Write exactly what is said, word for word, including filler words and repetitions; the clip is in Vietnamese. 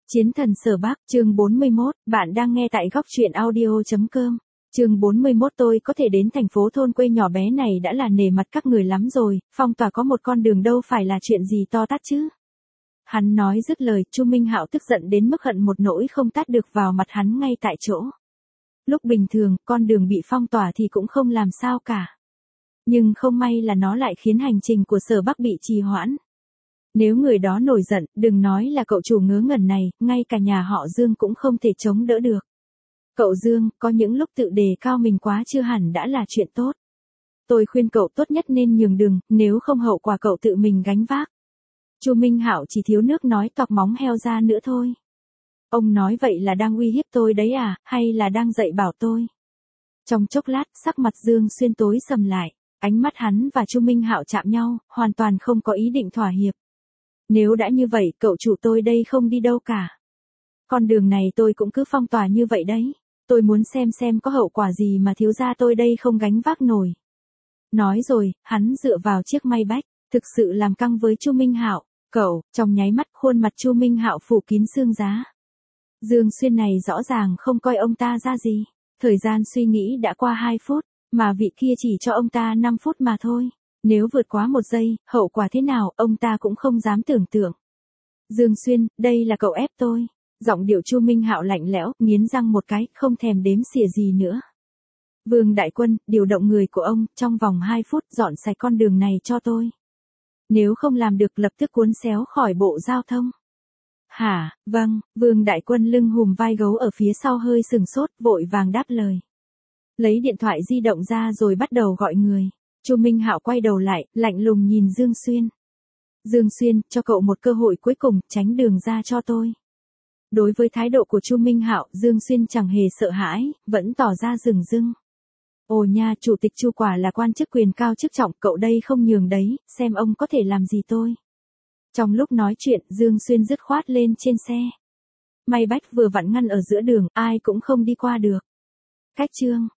Chiến thần Sở Bắc, chương bốn mươi mốt, bạn đang nghe tại góc truyện audio.com. Chương bốn mươi mốt tôi có thể đến thành phố thôn quê nhỏ bé này đã là nể mặt các người lắm rồi, phong tỏa có một con đường đâu phải là chuyện gì to tát chứ. Hắn nói dứt lời, Chu Minh Hạo tức giận đến mức hận một nỗi không tát được vào mặt hắn ngay tại chỗ. Lúc bình thường, con đường bị phong tỏa thì cũng không làm sao cả. Nhưng không may là nó lại khiến hành trình của Sở Bắc bị trì hoãn. Nếu người đó nổi giận, đừng nói là cậu chủ ngớ ngẩn này, ngay cả nhà họ Dương cũng không thể chống đỡ được. Cậu Dương, có những lúc tự đề cao mình quá chưa hẳn đã là chuyện tốt. Tôi khuyên cậu tốt nhất nên nhường đường, nếu không hậu quả cậu tự mình gánh vác. Chu Minh Hạo chỉ thiếu nước nói toạc móng heo ra nữa thôi. Ông nói vậy là đang uy hiếp tôi đấy à, hay là đang dạy bảo tôi? Trong chốc lát, sắc mặt Dương Xuyên tối sầm lại, ánh mắt hắn và Chu Minh Hạo chạm nhau, hoàn toàn không có ý định thỏa hiệp. Nếu đã như vậy, cậu chủ tôi đây không đi đâu cả. Con đường này tôi cũng cứ phong tỏa như vậy đấy. Tôi muốn xem xem có hậu quả gì mà thiếu gia tôi đây không gánh vác nổi. Nói rồi, hắn dựa vào chiếc may bách, thực sự làm căng với Chu Minh Hạo. Cậu, trong nháy mắt khuôn mặt Chu Minh Hạo phủ kín sương giá. Dương Xuyên này rõ ràng không coi ông ta ra gì. Thời gian suy nghĩ đã qua hai phút, mà vị kia chỉ cho ông ta năm phút mà thôi. Nếu vượt quá một giây, hậu quả thế nào, ông ta cũng không dám tưởng tượng. Dương Xuyên, đây là cậu ép tôi. Giọng điệu Chu Minh Hạo lạnh lẽo, nghiến răng một cái, không thèm đếm xỉa gì nữa. Vương Đại Quân, điều động người của ông, trong vòng hai phút dọn sạch con đường này cho tôi. Nếu không làm được lập tức cuốn xéo khỏi bộ giao thông. Hả, vâng, Vương Đại Quân lưng hùm vai gấu ở phía sau hơi sừng sốt, vội vàng đáp lời. Lấy điện thoại di động ra rồi bắt đầu gọi người. Chu Minh Hạo quay đầu lại, lạnh lùng nhìn Dương Xuyên. Dương Xuyên, cho cậu một cơ hội cuối cùng, tránh đường ra cho tôi. Đối với thái độ của Chu Minh Hạo, Dương Xuyên chẳng hề sợ hãi, vẫn tỏ ra rừng rưng. Ồ nha, chủ tịch Chu quả là quan chức quyền cao chức trọng, cậu đây không nhường đấy, xem ông có thể làm gì tôi. Trong lúc nói chuyện, Dương Xuyên dứt khoát lên trên xe. May bách vừa vặn ngăn ở giữa đường, ai cũng không đi qua được. Cách chương